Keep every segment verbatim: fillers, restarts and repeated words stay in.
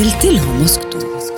قلت لهم اسكتوا.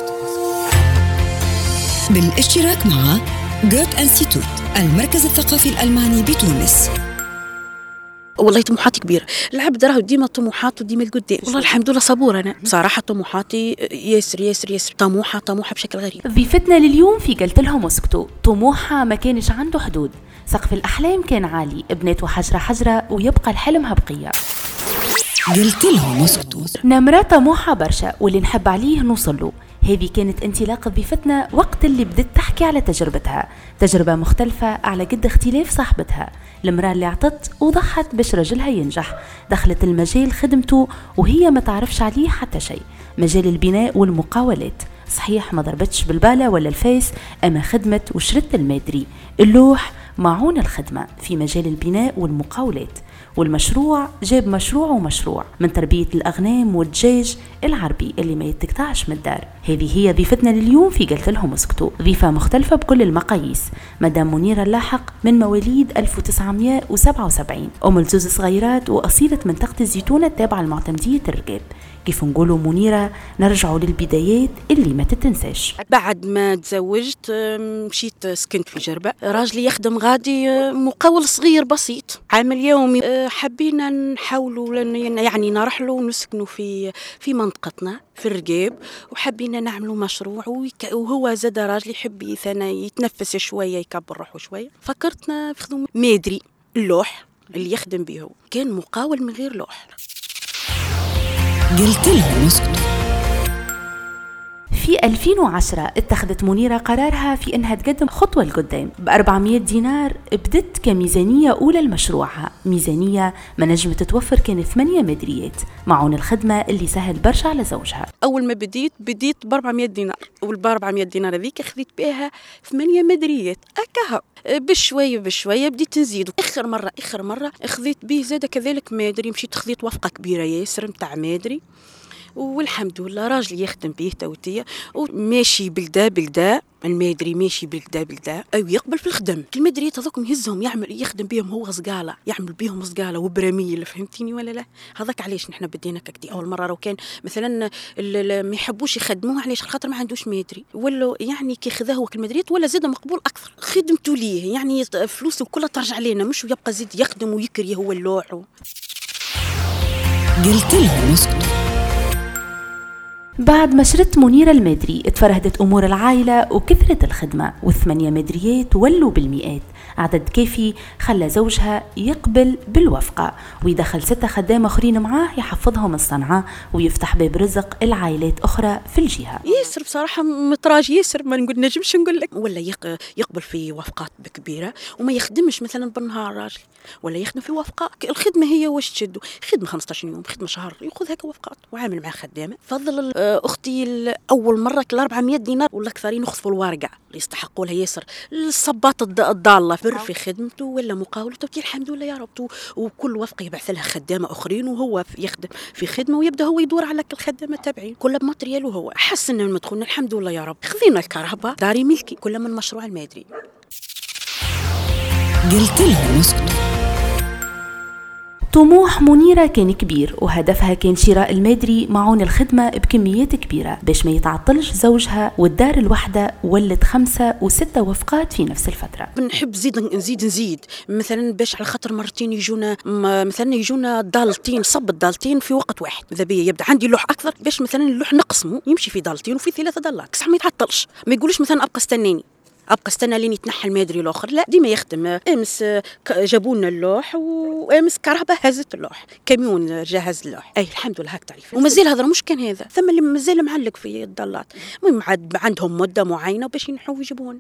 بالاشتراك مع جوت انستيتوت المركز الثقافي الألماني بتونس. والله طموحاتي كبيرة، العبد راه ديما طموحاته ديما القدام. والله الحمد لله صبور أنا بصراحة، طموحاتي ياسر ياسر ياسر طموحة طموحة بشكل غريب. ضيفتنا لليوم في قلت لهم اسكتوا طموحها ما كانش عنده حدود، سقف الأحلام كان عالي، بنات حجرة حجرة ويبقى الحلم بقية. قلت لهم اسكتوا. نمرة طموحها برشا واللي نحب عليه نوصل له. هذه كانت انطلاقة ضيفتنا وقت اللي بدت تحكي على تجربتها، تجربة مختلفة على قد اختلاف صاحبتها، المرأة اللي عطت وضحت باش رجلها ينجح، دخلت المجال خدمته وهي ما تعرفش عليه حتى شيء، مجال البناء والمقاولات. صحيح ما ضربتش بالبالة ولا الفيس، أما خدمت وشرت المادري، اللوح، معون الخدمة في مجال البناء والمقاولات. والمشروع جاب مشروع ومشروع، من تربية الأغنام والدجاج العربي اللي ما يتقطعش من الدار. هذه هي ضيفتنا لليوم في قلت لهم اسكتوا، ضيفة مختلفة بكل المقاييس، مدام منيرة اللاحق من مواليد ألف وتسعمائة وسبعة وسبعين، أم لزوز صغيرات وأصيلة منطقة الزيتونة التابعة لمعتمدية الرقاب. كيف نقولوا منيرة نرجعوا للبدايات اللي ما تتنساش. بعد ما تزوجت مشيت سكنت في جربة، راجلي يخدم غادي مقاول صغير بسيط عامل يومي. حبينا نحاولوا يعني نرحلوا ونسكنوا في في منطقتنا في الرقاب، وحبينا نعملوا مشروع، وهو زاد راجلي يحب ثنا يتنفس شوية يكبر روحه شوية. فكرتنا في خدمة مادري، اللوح اللي يخدم به كان مقاول من غير لوح. قلت لهم اسكتوا. في ألفين وعشرة اتخذت منيرة قرارها في أنها تقدم خطوة لقدام. ب أربعمائة دينار بدت كميزانية أولى لمشروعها، ميزانية ما نجمت تتوفر كان ثمانية مدريات، معون الخدمة اللي سهل برشا على زوجها. أول ما بديت بديت ب أربعمائة دينار، وب أربعمائة دينار هذيك خذيت بها ثمانية مدريات أكها. بشوية بشوية بديت نزيد، آخر مرة آخر مرة خذيت به زاد كذلك مادري، مشيت خذيت وفقة كبيرة ياسر متاع مادري، والحمد لله راجلي يخدم به توتية وماشي بلدا بلدا. المادري ماشي بلدا بلدا أو يقبل في الخدم. المادريات هذوك يهزهم يعمل يخدم بهم هو صقالة، يعمل بهم صقالة وبراميل، فهمتيني ولا لا؟ هذاك علاش نحن بدينا كدي أول مرة. لو كان مثلا ما يحبوش يخدموه علاش خاطر ما عندوش مادري، ولا يعني كي خذاه هو المادريات ولا زاد مقبول أكثر، خدمته ليه يعني فلوسه كلها ترجع لنا، مش يبقى زيد يخدم ويكري هو اللوح. قلت لهم اسكتوا. بعد ما شرت منيرة المادري اتفرهدت أمور العائلة وكثرت الخدمة، والثمانية مدريات ولوا بالمئات، عدد كافي خلى زوجها يقبل بالوفقة ويدخل ستة خدام أخرين معاه يحفظهم الصنعة ويفتح باب رزق العائلات أخرى في الجهة. ياسر بصراحة متراج ياسر، ما نقول نجمش نقول لك. ولا يقبل في وفقات كبيرة وما يخدمش مثلا بالنهار راجل، ولا يخدم في وفقة. الخدمة هي واش تشدوا خدمة خمسة عشر يوم، خدمة شهر، يأخذ هكا وفقات وعامل مع خدامة. فضل أختي أول مرة أربعمائة دينار ولا أكثرين يخطفوا الوارقة اللي يستحقوا لها ياسر، الصباط الضالة بر في خدمته ولا مقاولته. الحمد لله يا رب، وكل وفقة يبعث لها خدامة أخرين وهو يخدم في خدمة، ويبدأ هو يدور على الخدامة تبعين كلها بماتريال. وهو حسن من مدخلنا الحمد لله يا رب. خذينا الكهرباء داري ملكي كلها من مشروع المادري. قلت لهم اسكتوا. طموح منيرة كان كبير وهدفها كان شراء المادري معون الخدمة بكميات كبيرة باش ما يتعطلش زوجها، والدار الوحدة ولت خمسة وستة وفقات في نفس الفترة. بنحب زيد نزيد نزيد مثلا باش على خاطر مرتين يجونا مثلا يجونا ضالتين صب الضالتين في وقت واحد. ماذا بيا يبدا عندي لوح أكثر باش مثلا اللوح نقسمه يمشي في ضالتين وفي ثلاثة ضالات، صح ما يتعطلش. ما يقولش مثلا أبقى استناني أبقى استنى لين يتنحى المادري الآخر، لا ديما يخدم. أمس جابونا اللوح وأمس كهرباء هزت اللوح، كاميون جهز اللوح. أي الحمد لله هاك تعريف. ومازال هذا مش كان هذا، ثم اللي مازال معلق في الضلات. المهم عندهم مدة معينة باش ينحوا ويجيبون.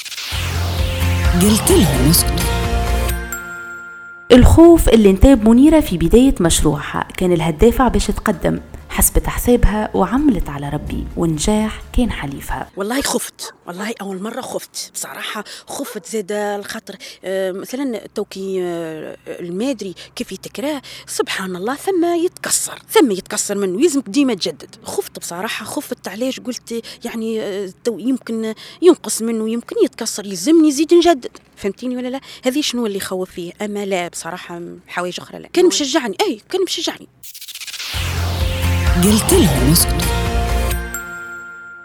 قلت لهم اسكتوا. الخوف اللي انتاب منيرة في بداية مشروعها كان لها الدافع باش تقدم، حسبت حسابها وعملت على ربي، والنجاح كان حليفها. والله خفت، والله أول مرة خفت بصراحة، خفت زاد الخاطر آه مثلا توكي آه المادري كيف يتكراه سبحان الله ثم يتكسر ثم يتكسر منه، يلزمك ديما تجدد. خفت بصراحة، خفت علاش قلت يعني آه يمكن ينقص منه، يمكن يتكسر، يلزمني يزيد نجدد، فهمتيني ولا لا؟ هذه شنو اللي خوف فيه. أما لا بصراحة حوايج أخرى لا، كان مشجعني. أي كان مشجعني. قلت لهم اسكتوا.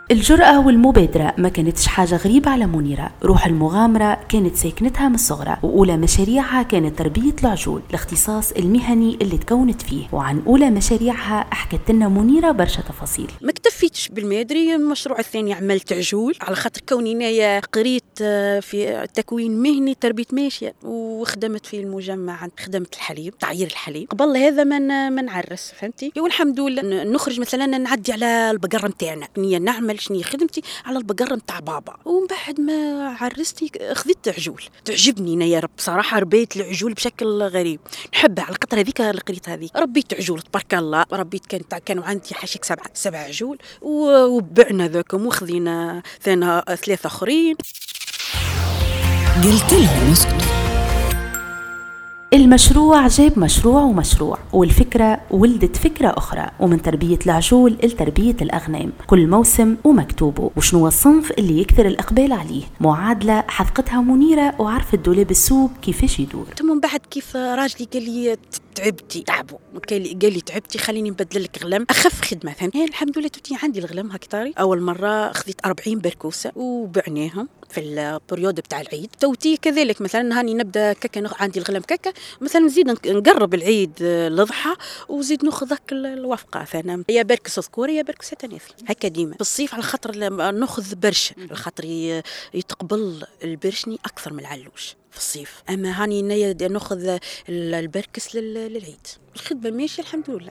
الجرأة والمبادرة ما كانتش حاجة غريبة على منيرة. روح المغامرة كانت ساكنتها من الصغرى، وأولى مشاريعها كانت تربية العجول، الاختصاص المهني اللي تكونت فيه. وعن أولى مشاريعها حكت لنا منيرة برشا تفاصيل. ما اكتفيتش بالمادري، المشروع الثاني عملت عجول على خاطر كوني انايا قريت في تكوين مهني تربية ماشية، وخدمت في المجمع، خدمت الحليب، تعيير الحليب. قبل هذا من من نعرس، فهمتي؟ والحمد لله نخرج مثلا نعدي على البقرة نتاعنا، نية نعمل شنية خدمتي على البقرة نتاع بابا. ومن بعد ما عرستي خذيت عجول، تعجبني انا يا رب صراحة. ربيت العجول بشكل غريب، نحبها على خاطر هذيك اللي قريت هذيك. ربيت عجول تبارك الله، ربيت كانت كانوا عندي حاشيك سبعة سبع عجول، وبعنا ذاكم وخذينا ثاني ثلاثة اخرين. قلت لهم اسكتوا. المشروع جاب مشروع ومشروع، والفكرة ولدت فكرة أخرى، ومن تربية العجول لتربية الأغنام، كل موسم ومكتوبه وشنو الصنف اللي يكثر الإقبال عليه. معادلة حذقتها منيرة وعرفت دولاب السوق كيفاش يدور. ثم بعد كيف راجلي قال لي تعبتي تعبوا، قال لي قال لي تعبتي خليني نبدل لك غلم اخف خدمه، فهمت؟ الحمد لله توتي عندي الغلم هكتاري. اول مره خذيت أربعين بركوسه وبعناهم في البريود بتاع العيد. توتي كذلك مثلا هاني نبدا كاكا عندي الغلم كاكا، مثلا نزيد نقرب العيد الاضحى وزيد ناخذ هك الوفقه، ثنا يا بركس ذكوري يا بركس تناثي هكا ديما. في الصيف على خاطر ناخذ برش، على خاطر يتقبل البرشني اكثر من العلوش في الصيف. اما هاني نيا ناخذ البركس للعيد. الخدمه ماشيه الحمد لله.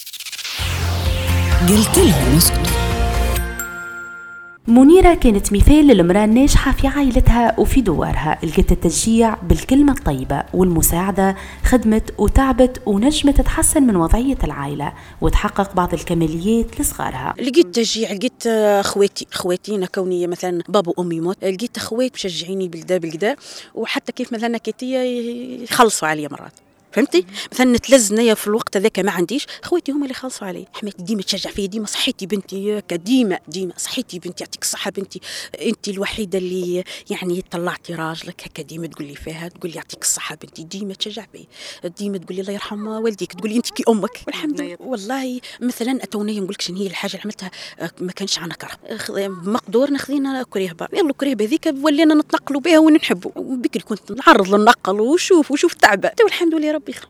قلت لهم اسكتوا. منيرة كانت مثال للمرأة الناجحة في عائلتها وفي دوارها، لقت التشجيع بالكلمة الطيبة والمساعدة، خدمت وتعبت ونجمت تحسن من وضعية العائلة وتحقق بعض الكماليات لصغارها. لقيت تشجيع، لقيت اخواتي اخواتي انا كوني مثلا بابا وامي موت، لقيت اخوات مشجعيني بالدا بالدا، وحتى كيف مثلا كيتيا يخلصوا عليا مرات، فهمتي؟ مثلا نتلزنيا في الوقت هذاك ما عنديش، خواتي هما اللي خلصوا علي. حماتي ديما تشجع فيا، ديما صحيتي بنتي، ديما ديما صحيتي بنتي، يعطيك الصحه بنتي، انت الوحيده اللي يعني طلعتي راجلك هكا. ديما تقول لي فيها، تقول لي يعطيك الصحه بنتي، ديما تشجع فيا، ديما تقول لي الله يرحم والديك، تقول لي انت كي امك. والحمد لله. والله مثلا اتوني نقول لك شنو هي الحاجه اللي عملتها، ما كانش عنا كره بمقدورنا، خذينا كريهبه، يلا كريهبه هذيك ولينا نتنقلوا بها ونحبوا. بكري كنت نعرض للنقل وشوف وشوف تعبه، والحمد لله ربي يخلص.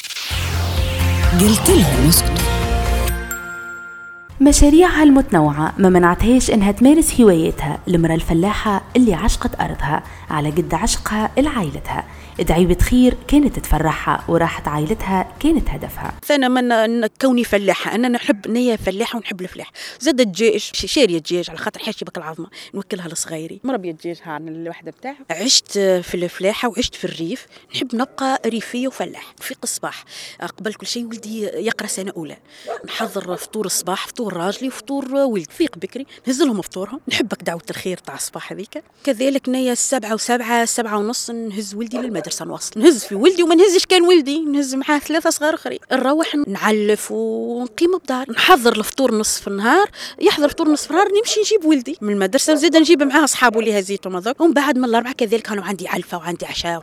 قلت لهم اسكتوا. مشاريعها المتنوعة ما منعتهاش انها تمارس هواياتها. المرأة الفلاحة اللي عشقت ارضها على قد عشقها لعائلتها، دعيبة خير كانت تفرحها وراحت عائلتها كانت هدفها. أنا من كوني فلاحة، أنا نحب نية فلاحة ونحب الفلاح. زاد الدجاج، شارية دجاج على خاطر حاشي بك العظمة نوكلها لصغيري، مربية دجاج عن الوحدة بتاعها. عشت في الفلاحة وعشت في الريف، نحب نبقى ريفية وفلاح. في الصباح قبل كل شيء ولدي يقرأ سنة أولى، نحضر فطور الصباح، فطور راجلي وفطور ولد. فيق بكري نهز لهم فطورهم، نحبك دعوة الخير تاع الصباح هذيك. كذلك نية السبعة وسبعة سبعة ونص نهز ولدي للمدرسة، نوصل نهز في ولدي وما نهزش كان ولدي، نهز معاه ثلاثة صغار اخرين. نروح نعلف ونقيم بدار، نحضر الفطور نصف النهار، يحضر فطور نصف النهار، نمشي نجيب ولدي من المدرسه ونزيد نجيب معاه اصحابه اللي هزيتهم هذوك. ومن بعد من الاربعه كذلك كانوا عندي علفه وعندي عشاء.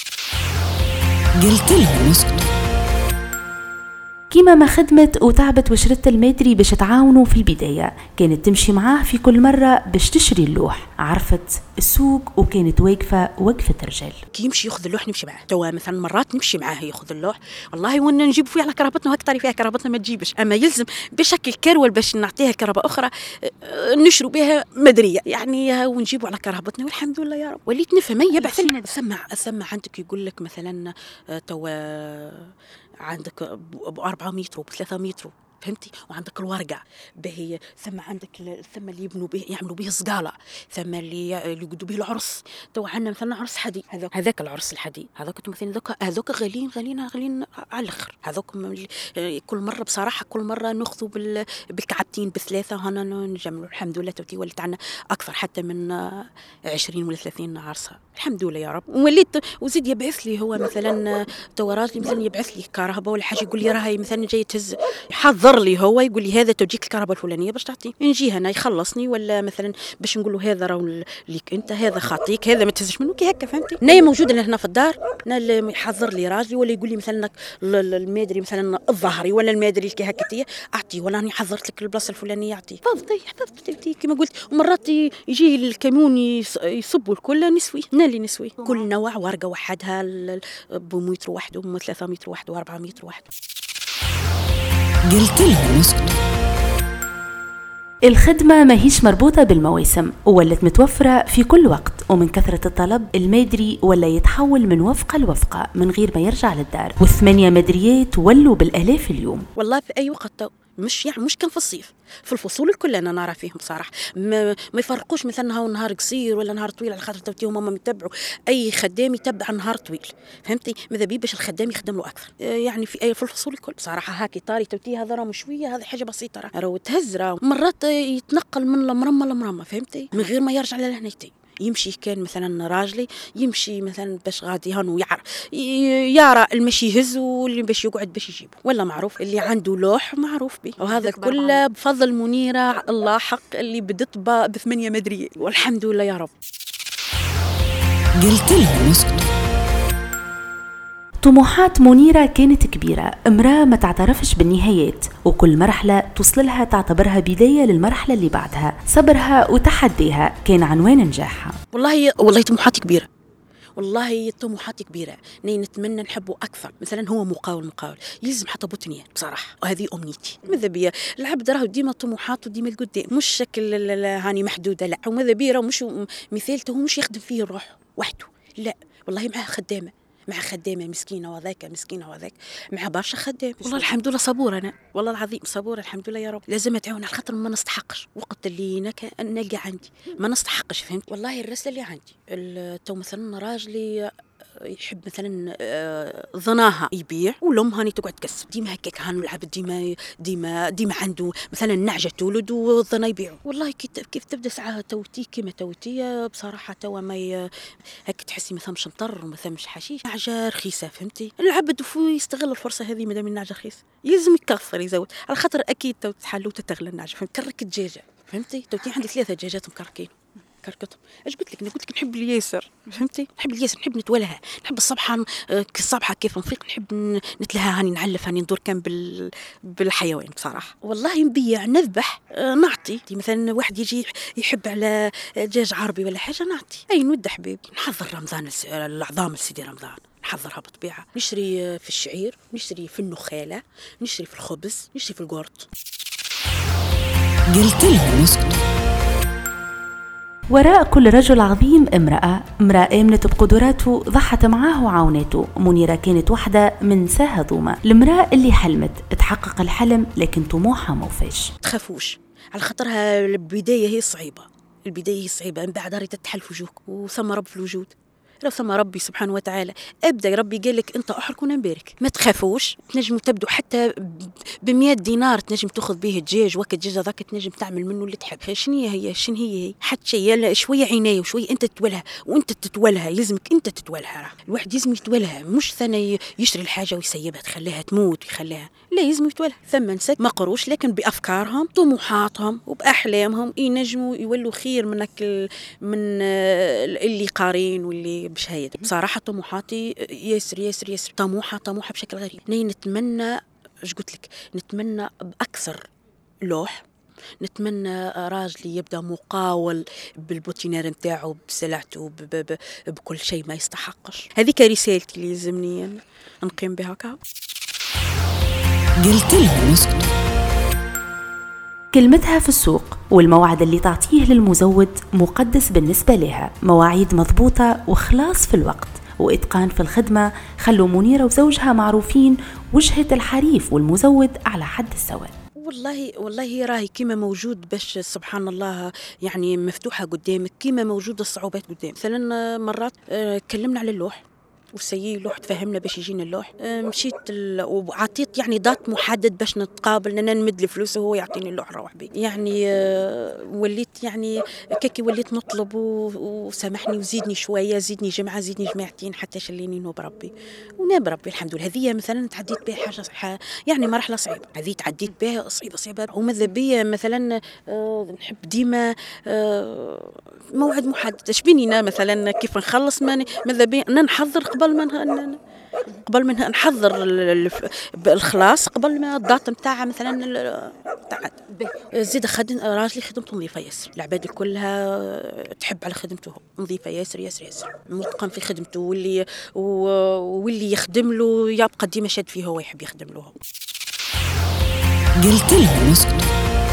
قلت لهم اسكتوا. كيما ما خدمت وتعبت وشرت المادري باش تعاونوا في البداية، كانت تمشي معاه في كل مرة باش تشري اللوح، عرفت السوق وكانت واقفة وقفة رجال. كي يمشي ياخذ اللوح نمشي معاه، توا مثلا مرات نمشي معاه ياخذ اللوح، والله وانا نجيب فيه على كرهبتنا وهكتر فيها كرهبتنا ما تجيبش، اما يلزم بشكل كرول باش نعطيها كرهبة اخرى نشرو بها مدرية يعني، ونجيبه على كرهبتنا والحمد لله يا رب. وليت نفهم يبعث لنا اسمع اسمع عندك يقول لك مثلا توا عندك ب أربعة متر وب ثلاثة متر، فهمتي؟ وعندك الورقة باهي، ثم عندك ثم اللي يبنوا به يعملوا به صقالة، ثم اللي يقعدوا به العرس. تو عندنا مثلا عرس حدي، هذاك هذاك العرس الحدي هذاك مثلا هذوك هذوك غاليين غاليين غاليين على الاخر. هذوك كل مرة بصراحة كل مرة ناخذوا بال بالكعبتين بثلاثة هنا نجمعوا. الحمد لله توتي ولت عندنا أكثر حتى من عشرين ولا ثلاثين عرسة الحمد لله يا رب. وليت وزيد يبعث لي هو مثلا تو راجلي مثلا يبعث لي كهرباء ولا حاجة، يقول لي راهي مثلا جاي تهز، يحضر يحضر لي هو يقول لي هذا توجيك الكهرباء الفلانيه باش تعطيه، نجي هنا يخلصني، ولا مثلا باش نقول له هذا راه ليك انت، هذا خاطيك، هذا ما تهزش منه كي هكا فهمتي. ناي موجوده هنا في الدار، انا يحضر لي راجلي ولا يقول لي مثلا المادري مثلا الظهري ولا المادري كي هكا تي اعطيه، ولا راني حضرت لك البلاصه الفلانيه اعطيه. حفظتي حفظتي كما قلت. ومرات يجي الكاميون يصبوا الكل نسوي، انا اللي نسوي كل نوع ورقه وحدها، بمتر وحده، ثلاثة متر وحده، وأربعة متر وحده. قلت لها نسكت. الخدمة ما هيش مربوطة بالمواسم، ولت متوفرة في كل وقت، ومن كثرة الطلب المادري ولا يتحول من وفقة لوفقة من غير ما يرجع للدار، والثمانية مدريات ولوا بالآلاف اليوم. والله في أي وقت، مش يعني مش كان في الصيف، في الفصول الكل انا نرى فيهم بصراحه ما, ما يفرقوش مثلا هاو نهار قصير ولا نهار طويل، على خاطر توتيهم هم يتبعوا اي خدام يتبع نهار طويل فهمتي. ماذا بي باش الخدام يخدم له اكثر يعني في اي في الفصول الكل بصراحه. هاكي طاري توتي هذا راه شويه، هذه حاجه بسيطه راه تهز، راه مرات يتنقل من المرمى لمرمى فهمتي من غير ما يرجع لهنيتي. يمشي كان مثلا راجلي يمشي مثلا باش غادي هانو يعرف يرى المشي يهز واللي باش يقعد باش يجيبه، ولا معروف اللي عنده لوح معروف به. وهذا كله بفضل منيرة الله حق اللي بدت بثمانية مدرية، والحمد لله يا رب. قلت لها نسكت. طموحات منيرة كانت كبيرة، امرأة ما تعترفش بالنهايات، وكل مرحلة توصلها تعتبرها بداية للمرحلة اللي بعدها. صبرها وتحديها كان عنوان نجاحها. والله والله طموحاتي كبيرة، والله طموحاتي كبيرة، ني نتمنى نحبه أكثر. مثلا هو مقاول مقاول يلزم حتى بوتنيان بصراحة، وهذه أمنيتي. ماذا بيا العبد راه ديما طموحاته ديما القدام، مش شكل هاني محدودة لا. وماذا بيا راه مش مثالته مش يخدم فيه الروح وحده لا، والله معها خدامة، مع خدامه مسكينه وذاك مسكينه وذاك، مع برشا خدام. والله الحمد لله صبوره انا، والله العظيم صبوره الحمد لله يا رب. لازم تعاون على خاطر ما نستحقش وقت اللي نك نلقى عندي ما نستحقش فهمت. والله الرسله اللي عندي تو مثلا راجلي يحب مثلا ظناها يبيع ولم هاني تقعد تكسب ديما هكاك. هانو العبد ديما ديما ديما عنده مثلا نعجه تولد وظنا يبيعوا. والله كيف تبدا ساعه توتي كيما توتي بصراحه توا ما هك تحسي مثلا مش مطر ومثلا مش حشيش، نعجه رخيصه فهمتي. العبد فو يستغل الفرصه هذه مادام النعجه رخيص يلزم يكثر يزود على خاطر اكيد تو تحل وتتغلى النعجه فهمت. كرك الدجاجه فهمتي، توتي عندي ثلاثه دجاجات مكركين كركتهم. ايش قلت لك؟ انا قلت لك نحب الياسر فهمتي، نحب الياسر، نحب نتولها، نحب الصبحه الصبحه كيف نفيق نحب نتلها هاني نعلف هاني ندور كان بال بالحيوان بصراحه. والله نبيع نذبح نعطي مثلا واحد يجي يحب على دجاج عربي ولا حاجه نعطي. اي نود حبيبي نحضر رمضان العظام لسيدي رمضان نحضرها بالطبيعه، نشري في الشعير، نشري في النخاله، نشري في الخبز، نشري في القرط. قلت لها نسكت. وراء كل رجل عظيم امرأة، امرأة آمنت بقدراته ضحت معاه وعاونته. منيرة كانت واحدة من ساها ضومة، المرأة اللي حلمت تحقق الحلم لكن طموحها ما وفاش. تخافوش على خاطرها البداية هي صعيبة، البداية هي صعيبة، من بعد ريت تحل في وجوهك وثم رب في الوجود. لو ثم ربي سبحانه وتعالى ابدا ربي قال لك انت احرك ونبارك. ما تخافوش، تنجموا تبدوا حتى بمئة دينار تنجم تاخذ به الدجاج وك الدجاج هذاك تنجم تعمل منه اللي تحب. شنو هي شنو هي هي حتى شيء شويه عنايه وشويه انت تتولها، وانت تتولها يلزمك انت تتولها. الواحد لازم يتولها، مش ثاني يشتري الحاجه ويسيبها تخليها تموت ويخليها لا، لازم يتولها. ثم نسك ما قروش لكن بافكارهم طموحاتهم وباحلامهم ينجموا يولوا خير منك من اللي قارين واللي باش هيدا. بصراحه طموحاتي ياسر ياسر ياسر طموحه طموحه بشكل غريب. ني نتمنى ايش قلت لك، نتمنى باكثر لوح، نتمنى راجلي يبدا مقاول بالبوتينير نتاعو بسلعته بكل شيء ما يستحقش. هذه رسالتي اللي يلزمني نقيم بها. كا قلت لها نسكت. كلمتها في السوق والموعد اللي تعطيه للمزود مقدس بالنسبة لها، مواعيد مضبوطة وخلاص في الوقت وإتقان في الخدمة خلوا منيرة وزوجها معروفين وجهة الحريف والمزود على حد السواء. والله والله راهي كيما موجود باش سبحان الله يعني مفتوحة قدامك، كيما موجود الصعوبات قدام. مثلا مرات كلمنا على اللوح وسيي لوح تفهمنا باش يجينا اللوح. مشيت ال... وعطيت يعني دات محدد باش نتقابل، انا نمد الفلوس وهو يعطيني اللوح نروح بيه. يعني وليت يعني كيكي وليت نطلب وسامحني وزيدني شويه، زيدني جمعه، زيدني جماعتين حتى شليني نوب ربي وناب ربي الحمد لله. هذه مثلا تعديت بها حاجه صح يعني مرحله صعيبه، هذه تعديت بها صعيبه صعيبه. وماذا بيا مثلا نحب ديما موعد محدد. شبينينا مثلا كيف نخلص ماذا بيا انا نحضر قبل ما قبل ما نحضر الخلاص، قبل ما الدات نتاعها مثلا تاع زيد خدم راجلي خدمته نظيفه ياسر، العباد كلها تحب على خدمته، نظيفه ياسر ياسر ياسر، متقن في خدمته، واللي واللي يخدم له يبقى ديما شاد فيه هو يحب يخدم له. قلت لهم اسكتوا.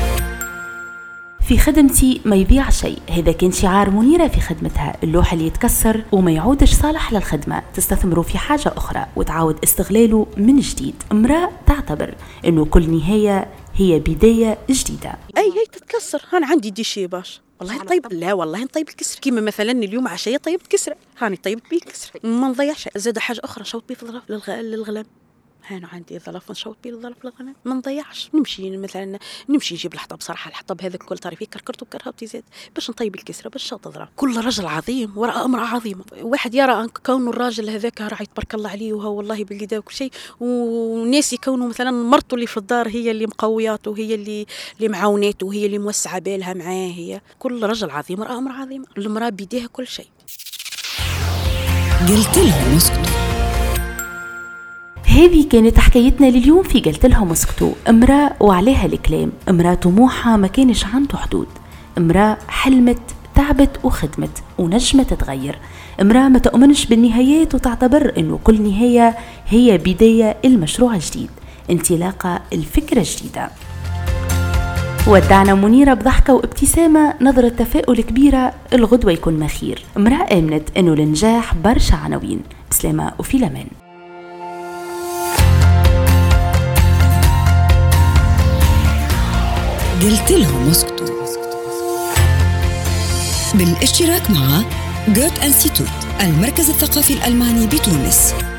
في خدمتي ما يضيع شيء، هذا كان شعار منيرة في خدمتها. اللوح اللي يتكسر وما يعودش صالح للخدمة تستثمره في حاجة أخرى وتعاود استغلاله من جديد. امرأة تعتبر أنه كل نهاية هي بداية جديدة. أي هي تتكسر. أنا عندي ديشي باش والله طيب، لا والله نطيب الكسر كيما مثلا اليوم عشية طيبت كسرة، هاني طيبت بيه كسرة ما نضيعش. زاد حاجة أخرى شوط بيه في للغلام، هنا عندي ظرف نشوط بيه الظرف للغنم ما نضيعش. نمشي مثلا نمشي نجيب الحطب، صراحه الحطب هذا كل طريفي كركرته بكرهبتي زاد باش نطيب الكسره باش شوط ظرف. كل رجل عظيم وراء امراه عظيمه. واحد يرى ان كون الراجل هذاك راح يتبارك الله عليه وهو والله بالقدا وكل شيء، وناس يكونوا مثلا مرته اللي في الدار هي اللي مقوياته وهي اللي اللي معاوناته وهي اللي موسعه بالها معاه. هي كل رجل عظيم وراء امراه عظيمه. المراه بيديها كل شيء. قلت لهم اسكتوا. هذه كانت حكايتنا لليوم في قلت لهم اسكتوا. امرأة وعليها الكلام، امرأة طموحها ما كانش عنده حدود، امرأة حلمت تعبت وخدمت ونجمت تتغير، امرأة ما تؤمنش بالنهايات وتعتبر انه كل نهاية هي بداية المشروع جديد، انطلاقة الفكرة جديدة. ودعنا منيرة بضحكة وابتسامة، نظرة تفاؤل كبيرة الغدوة يكون ما خير. امرأة آمنت انه النجاح برشا عناوين. بسلامة وفي الأمان. قلت لهم اسكتوا بالاشتراك مع جوت انستيتوت المركز الثقافي الألماني بتونس.